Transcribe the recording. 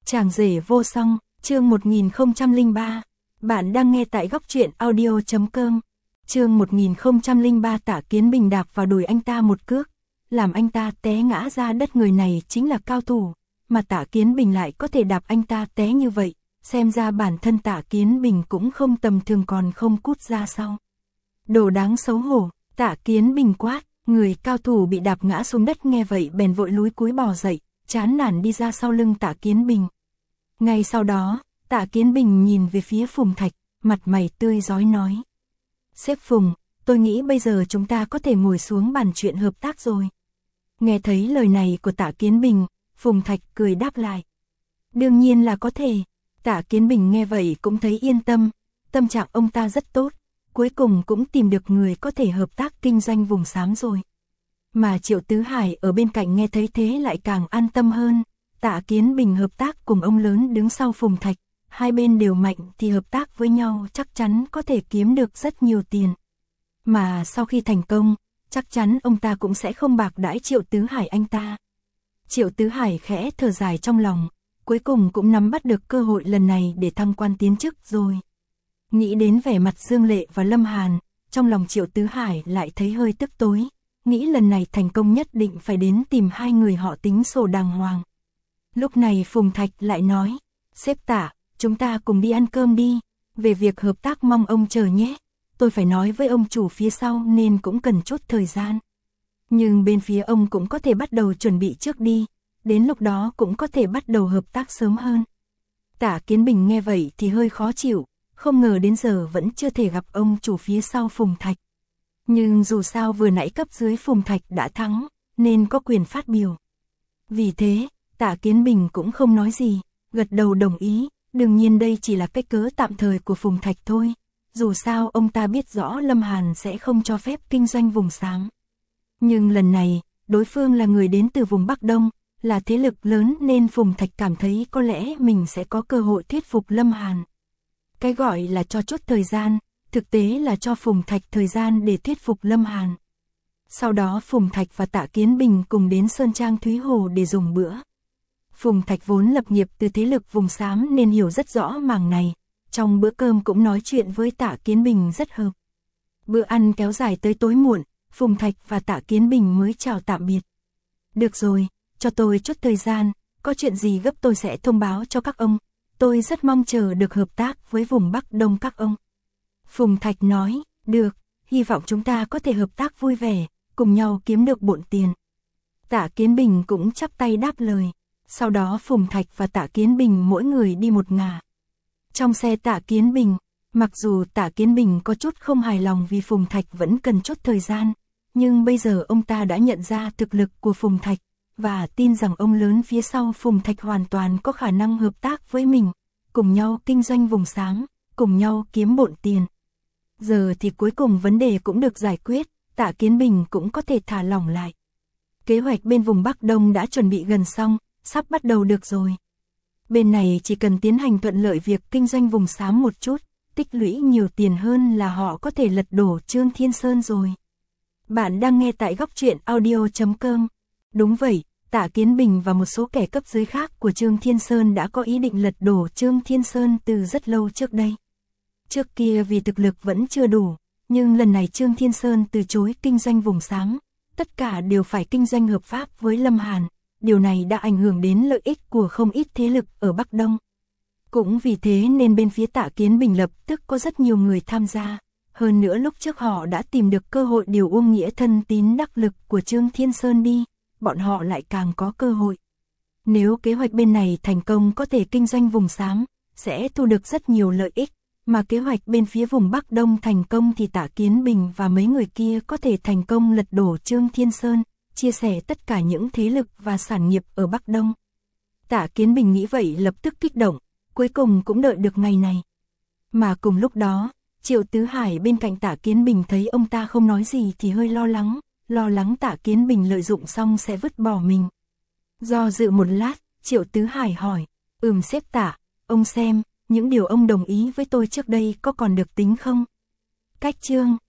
Chàng rể vô song, chương 1003. Bạn đang nghe tại góc truyện audio.com. Chương 1003. Tả Kiến Bình đạp vào đùi anh ta một cước, làm anh ta té ngã ra đất. Người này chính là cao thủ, mà Tả Kiến Bình lại có thể đạp anh ta té như vậy, xem ra bản thân Tả Kiến Bình cũng không tầm thường, còn không cút ra sau. Đồ đáng xấu hổ, Tả Kiến Bình quát. Người cao thủ bị đạp ngã xuống đất nghe vậy bèn vội lúi cúi bò dậy, chán nản đi ra sau lưng Tả Kiến Bình. Ngay sau đó, Tả Kiến Bình nhìn về phía Phùng Thạch, mặt mày tươi rói nói: "Sếp Phùng, tôi nghĩ bây giờ chúng ta có thể ngồi xuống bàn chuyện hợp tác rồi." Nghe thấy lời này của Tả Kiến Bình, Phùng Thạch cười đáp lại: "Đương nhiên là có thể." Tả Kiến Bình nghe vậy cũng thấy yên tâm, tâm trạng ông ta rất tốt, cuối cùng cũng tìm được người có thể hợp tác kinh doanh vùng xám rồi. Mà Triệu Tứ Hải ở bên cạnh nghe thấy thế lại càng an tâm hơn. Tả Kiến Bình hợp tác cùng ông lớn đứng sau Phùng Thạch, hai bên đều mạnh thì hợp tác với nhau chắc chắn có thể kiếm được rất nhiều tiền. Mà sau khi thành công, chắc chắn ông ta cũng sẽ không bạc đãi Triệu Tứ Hải anh ta. Triệu Tứ Hải khẽ thở dài trong lòng, cuối cùng cũng nắm bắt được cơ hội lần này để thăng quan tiến chức rồi. Nghĩ đến vẻ mặt Dương Lệ và Lâm Hàn, trong lòng Triệu Tứ Hải lại thấy hơi tức tối, nghĩ lần này thành công nhất định phải đến tìm hai người họ tính sổ đàng hoàng. Lúc này Phùng Thạch lại nói: "Sếp Tả, chúng ta cùng đi ăn cơm đi, về việc hợp tác mong ông chờ nhé, tôi phải nói với ông chủ phía sau nên cũng cần chút thời gian. Nhưng bên phía ông cũng có thể bắt đầu chuẩn bị trước đi, đến lúc đó cũng có thể bắt đầu hợp tác sớm hơn." Tả Kiến Bình nghe vậy thì hơi khó chịu, không ngờ đến giờ vẫn chưa thể gặp ông chủ phía sau Phùng Thạch. Nhưng dù sao vừa nãy cấp dưới Phùng Thạch đã thắng, nên có quyền phát biểu. Vì thế, Tả Kiến Bình cũng không nói gì, gật đầu đồng ý, đương nhiên đây chỉ là cái cớ tạm thời của Phùng Thạch thôi. Dù sao ông ta biết rõ Lâm Hàn sẽ không cho phép kinh doanh vùng xám. Nhưng lần này, đối phương là người đến từ vùng Bắc Đông, là thế lực lớn nên Phùng Thạch cảm thấy có lẽ mình sẽ có cơ hội thuyết phục Lâm Hàn. Cái gọi là cho chút thời gian, thực tế là cho Phùng Thạch thời gian để thuyết phục Lâm Hàn. Sau đó Phùng Thạch và Tả Kiến Bình cùng đến Sơn Trang Thúy Hồ để dùng bữa. Phùng Thạch vốn lập nghiệp từ thế lực vùng xám nên hiểu rất rõ mảng này, trong bữa cơm cũng nói chuyện với Tả Kiến Bình rất hợp. Bữa ăn kéo dài tới tối muộn, Phùng Thạch và Tả Kiến Bình mới chào tạm biệt. "Được rồi, cho tôi chút thời gian, có chuyện gì gấp tôi sẽ thông báo cho các ông. Tôi rất mong chờ được hợp tác với vùng Bắc Đông các ông." Phùng Thạch nói: "Được, hy vọng chúng ta có thể hợp tác vui vẻ, cùng nhau kiếm được bộn tiền." Tả Kiến Bình cũng chắp tay đáp lời. Sau đó Phùng Thạch và Tả Kiến Bình mỗi người đi một ngả. Trong xe Tả Kiến Bình, mặc dù Tả Kiến Bình có chút không hài lòng vì Phùng Thạch vẫn cần chút thời gian, nhưng bây giờ ông ta đã nhận ra thực lực của Phùng Thạch, và tin rằng ông lớn phía sau Phùng Thạch hoàn toàn có khả năng hợp tác với mình, cùng nhau kinh doanh vùng xám, cùng nhau kiếm bộn tiền. Giờ thì cuối cùng vấn đề cũng được giải quyết, Tả Kiến Bình cũng có thể thả lỏng lại. Kế hoạch bên vùng Bắc Đông đã chuẩn bị gần xong, sắp bắt đầu được rồi. Bên này chỉ cần tiến hành thuận lợi việc kinh doanh vùng xám một chút, tích lũy nhiều tiền hơn là họ có thể lật đổ Trương Thiên Sơn rồi. Bạn đang nghe tại góc truyện audio.com. Đúng vậy, Tả Kiến Bình và một số kẻ cấp dưới khác của Trương Thiên Sơn đã có ý định lật đổ Trương Thiên Sơn từ rất lâu trước đây. Trước kia vì thực lực vẫn chưa đủ, nhưng lần này Trương Thiên Sơn từ chối kinh doanh vùng xám, tất cả đều phải kinh doanh hợp pháp với Lâm Hàn. Điều này đã ảnh hưởng đến lợi ích của không ít thế lực ở Bắc Đông. Cũng vì thế nên bên phía Tả Kiến Bình lập tức có rất nhiều người tham gia. Hơn nữa lúc trước họ đã tìm được cơ hội điều Uông Nghĩa thân tín đắc lực của Trương Thiên Sơn đi, bọn họ lại càng có cơ hội. Nếu kế hoạch bên này thành công có thể kinh doanh vùng xám, sẽ thu được rất nhiều lợi ích, mà kế hoạch bên phía vùng Bắc Đông thành công thì Tả Kiến Bình và mấy người kia có thể thành công lật đổ Trương Thiên Sơn, chia sẻ tất cả những thế lực và sản nghiệp ở Bắc Đông. Tả Kiến Bình nghĩ vậy lập tức kích động, cuối cùng cũng đợi được ngày này. Mà cùng lúc đó, Triệu Tứ Hải bên cạnh Tả Kiến Bình thấy ông ta không nói gì thì hơi lo lắng Tả Kiến Bình lợi dụng xong sẽ vứt bỏ mình. Do dự một lát, Triệu Tứ Hải hỏi: Sếp Tả, ông xem, những điều ông đồng ý với tôi trước đây có còn được tính không?" Cách chương